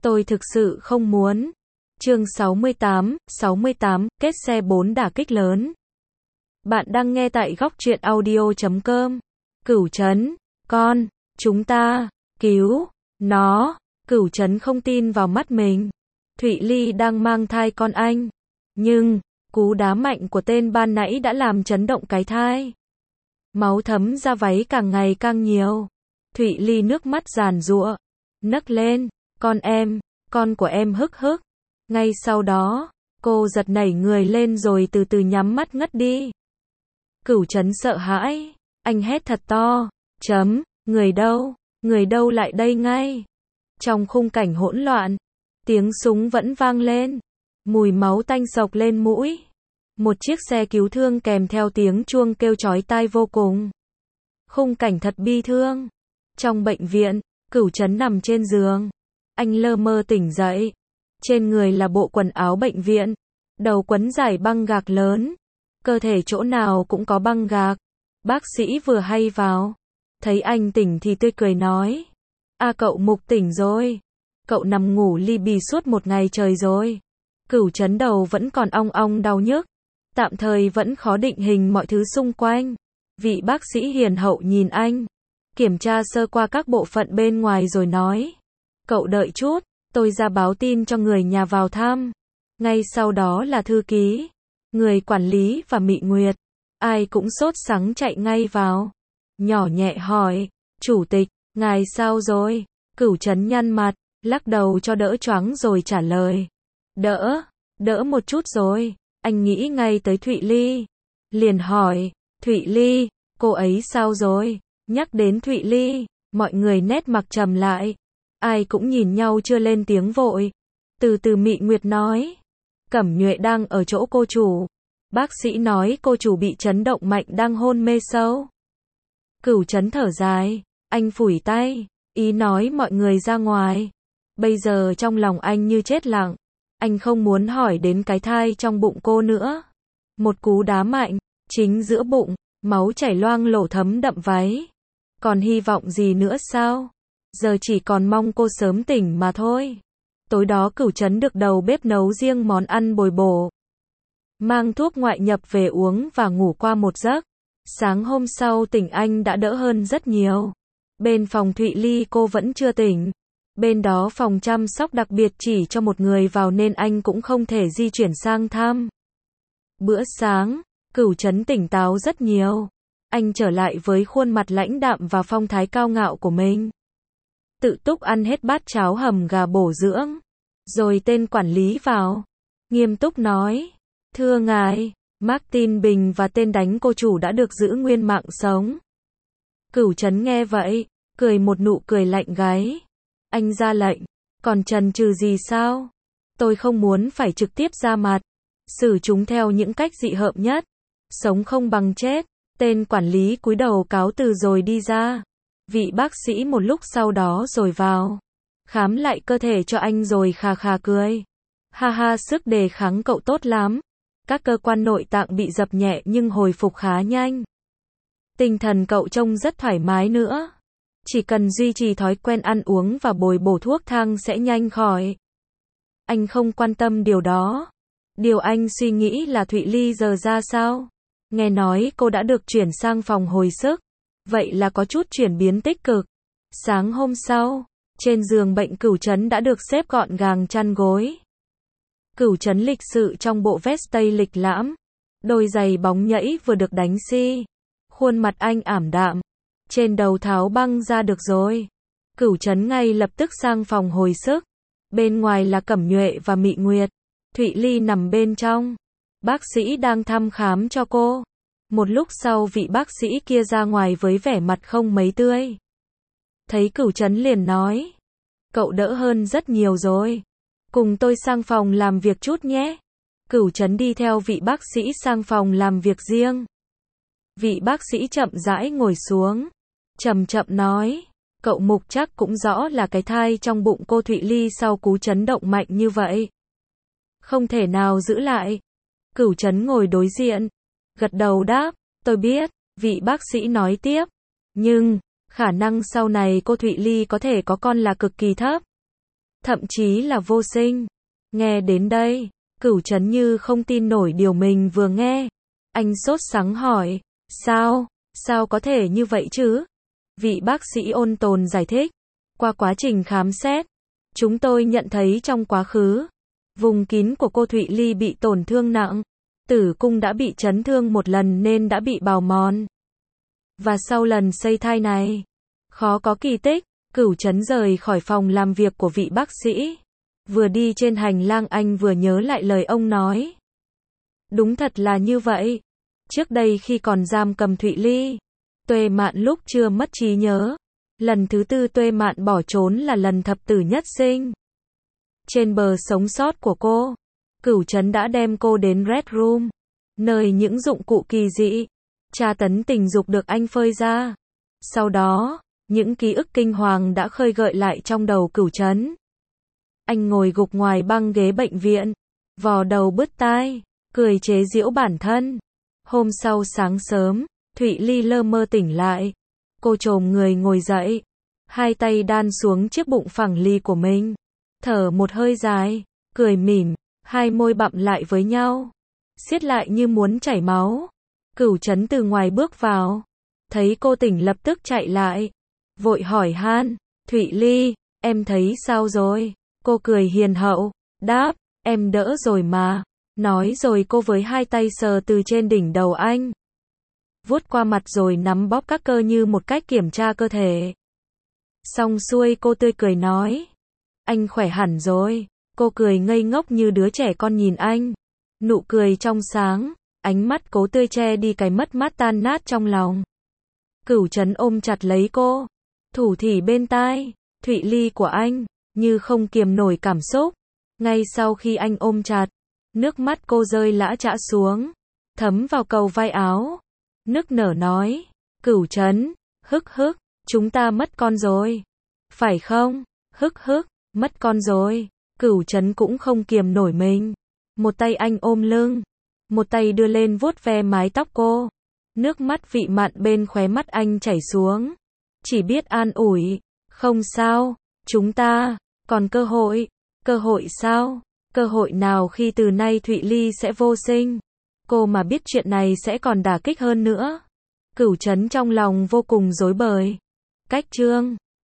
Tôi thực sự không muốn. Chương 68, kết xe 4 đả kích lớn. Bạn đang nghe tại góc truyện audio.com. Cửu Trấn, chúng ta, cứu, nó. Cửu Trấn không tin vào mắt mình. Thụy Ly đang mang thai con anh. Nhưng, cú đá mạnh của tên ban nãy đã làm chấn động cái thai. Máu thấm ra váy càng ngày càng nhiều. Thụy Ly nước mắt giàn giụa, nấc lên, con của em hức hức. Ngay sau đó, cô giật nảy người lên rồi từ từ nhắm mắt ngất đi. Cửu Trấn sợ hãi, anh hét thật to, người đâu lại đây ngay. Trong khung cảnh hỗn loạn, tiếng súng vẫn vang lên, mùi máu tanh sộc lên mũi. Một chiếc xe cứu thương kèm theo tiếng chuông kêu chói tai vô cùng. Khung cảnh thật bi thương. Trong bệnh viện, Cửu Trấn nằm trên giường. Anh lơ mơ tỉnh dậy. Trên người là bộ quần áo bệnh viện. Đầu quấn dải băng gạc lớn. Cơ thể chỗ nào cũng có băng gạc. Bác sĩ vừa hay vào. Thấy anh tỉnh thì tươi cười nói. Cậu Mục tỉnh rồi. Cậu nằm ngủ li bì suốt một ngày trời rồi. Cửu Trấn đầu vẫn còn ong ong đau nhức. Tạm thời vẫn khó định hình mọi thứ xung quanh. Vị bác sĩ hiền hậu nhìn anh. Kiểm tra sơ qua các bộ phận bên ngoài rồi nói. Cậu đợi chút, tôi ra báo tin cho người nhà vào thăm. Ngay sau đó là thư ký, người quản lý và Mị Nguyệt. Ai cũng sốt sắng chạy ngay vào. Nhỏ nhẹ hỏi, chủ tịch, ngài sao rồi? Cửu Trấn nhăn mặt, lắc đầu cho đỡ choáng rồi trả lời. Đỡ một chút rồi. Anh nghĩ ngay tới Thụy Ly. Liền hỏi, Thụy Ly, cô ấy sao rồi? Nhắc đến Thụy Ly, mọi người nét mặt trầm lại. Ai cũng nhìn nhau chưa lên tiếng vội. Từ từ Mị Nguyệt nói. Cẩm Nhuệ đang ở chỗ cô chủ. Bác sĩ nói cô chủ bị chấn động mạnh đang hôn mê sâu. Cửu Trấn thở dài. Anh phủi tay. Ý nói mọi người ra ngoài. Bây giờ trong lòng anh như chết lặng. Anh không muốn hỏi đến cái thai trong bụng cô nữa. Một cú đá mạnh, chính giữa bụng, máu chảy loang lổ thấm đậm váy. Còn hy vọng gì nữa sao? Giờ chỉ còn mong cô sớm tỉnh mà thôi. Tối đó Cửu Trấn được đầu bếp nấu riêng món ăn bồi bổ. Mang thuốc ngoại nhập về uống và ngủ qua một giấc. Sáng hôm sau tỉnh anh đã đỡ hơn rất nhiều. Bên phòng Thụy Ly cô vẫn chưa tỉnh. Bên đó phòng chăm sóc đặc biệt chỉ cho một người vào nên anh cũng không thể di chuyển sang thăm. Bữa sáng, Cửu Trấn tỉnh táo rất nhiều. Anh trở lại với khuôn mặt lãnh đạm và phong thái cao ngạo của mình. Tự túc ăn hết bát cháo hầm gà bổ dưỡng. Rồi tên quản lý vào. Nghiêm túc nói. Thưa ngài, Martin Bình và tên đánh cô chủ đã được giữ nguyên mạng sống. Cửu Trấn nghe vậy, cười một nụ cười lạnh gáy. Anh ra lệnh, còn chần chừ gì sao? Tôi không muốn phải trực tiếp ra mặt. Xử chúng theo những cách dị hợm nhất. Sống không bằng chết. Tên quản lý cúi đầu cáo từ rồi đi ra. Vị bác sĩ một lúc sau đó rồi vào. Khám lại cơ thể cho anh rồi khà khà cười. Ha ha, sức đề kháng cậu tốt lắm. Các cơ quan nội tạng bị dập nhẹ nhưng hồi phục khá nhanh. Tinh thần cậu trông rất thoải mái nữa. Chỉ cần duy trì thói quen ăn uống và bồi bổ thuốc thang sẽ nhanh khỏi. Anh không quan tâm điều đó. Điều anh suy nghĩ là Thụy Ly giờ ra sao? Nghe nói cô đã được chuyển sang phòng hồi sức. Vậy là có chút chuyển biến tích cực. Sáng hôm sau, trên giường bệnh Cửu Trấn đã được xếp gọn gàng chăn gối. Cửu Trấn lịch sự trong bộ vest tây lịch lãm. Đôi giày bóng nhẫy vừa được đánh xi. Khuôn mặt anh ảm đạm. Trên đầu tháo băng ra được rồi. Cửu Trấn ngay lập tức sang phòng hồi sức. Bên ngoài là Cẩm Nhuệ và Mị Nguyệt. Thụy Ly nằm bên trong. Bác sĩ đang thăm khám cho cô. Một lúc sau vị bác sĩ kia ra ngoài với vẻ mặt không mấy tươi. Thấy Cửu Trấn liền nói. Cậu đỡ hơn rất nhiều rồi. Cùng tôi sang phòng làm việc chút nhé. Cửu Trấn đi theo vị bác sĩ sang phòng làm việc riêng. Vị bác sĩ chậm rãi ngồi xuống. Chậm chậm nói. Cậu Mục chắc cũng rõ là cái thai trong bụng cô Thụy Ly sau cú chấn động mạnh như vậy. Không thể nào giữ lại. Cửu Trấn ngồi đối diện. Gật đầu đáp. Tôi biết. Vị bác sĩ nói tiếp. Nhưng, khả năng sau này cô Thụy Ly có thể có con là cực kỳ thấp. thậm chí là vô sinh. Nghe đến đây, Cửu Trấn như không tin nổi điều mình vừa nghe. Anh sốt sắng hỏi, sao có thể như vậy chứ? Vị bác sĩ ôn tồn giải thích, qua quá trình khám xét, chúng tôi nhận thấy trong quá khứ, vùng kín của cô Thụy Ly bị tổn thương nặng, tử cung đã bị chấn thương một lần nên đã bị bào mòn. Và sau lần xây thai này, khó có kỳ tích. Cửu Trấn rời khỏi phòng làm việc của vị bác sĩ. Vừa đi trên hành lang anh vừa nhớ lại lời ông nói. Đúng thật là như vậy. Trước đây khi còn giam cầm Thụy Ly, Tuệ Mạn lúc chưa mất trí nhớ. Lần thứ 4 Tuệ Mạn bỏ trốn là lần thập tử nhất sinh. Trên bờ sống sót của cô, Cửu Trấn đã đem cô đến Red Room, nơi những dụng cụ kỳ dị, tra tấn tình dục được anh phơi ra. Sau đó, những ký ức kinh hoàng đã khơi gợi lại trong đầu Cửu Trấn. Anh ngồi gục ngoài băng ghế bệnh viện, vò đầu bứt tai, cười chế giễu bản thân. Hôm sau sáng sớm, Thụy Ly lơ mơ tỉnh lại. Cô chồm người ngồi dậy, hai tay đan xuống chiếc bụng phẳng lì của mình, thở một hơi dài, cười mỉm, hai môi bặm lại với nhau, siết lại như muốn chảy máu. Cửu Trấn từ ngoài bước vào, thấy cô tỉnh lập tức chạy lại, vội hỏi han, Thụy Ly, em thấy sao rồi? Cô cười hiền hậu, đáp, em đỡ rồi mà. Nói rồi cô với hai tay sờ từ trên đỉnh đầu anh, vuốt qua mặt rồi nắm bóp các cơ như một cách kiểm tra cơ thể. Xong xuôi cô tươi cười nói, anh khỏe hẳn rồi. Cô cười ngây ngốc như đứa trẻ con nhìn anh, nụ cười trong sáng, ánh mắt cố tươi che đi cái mất mát tan nát trong lòng. Cửu Trấn ôm chặt lấy cô, thủ thỉ bên tai, Thụy Ly của anh, như không kiềm nổi cảm xúc. Ngay sau khi anh ôm chặt, nước mắt cô rơi lã chã xuống, thấm vào cầu vai áo, nức nở nói, Cửu Trấn, hức, chúng ta mất con rồi. Phải không? Hức, mất con rồi. Cửu Trấn cũng không kiềm nổi mình. Một tay anh ôm lưng, một tay đưa lên vuốt ve mái tóc cô. Nước mắt vị mặn bên khóe mắt anh chảy xuống. Chỉ biết an ủi, không sao, chúng ta còn cơ hội. Cơ hội sao? Cơ hội nào khi từ nay Thụy Ly sẽ vô sinh? Cô mà biết chuyện này sẽ còn đả kích hơn nữa. Cửu Trấn trong lòng vô cùng rối bời. Cách chương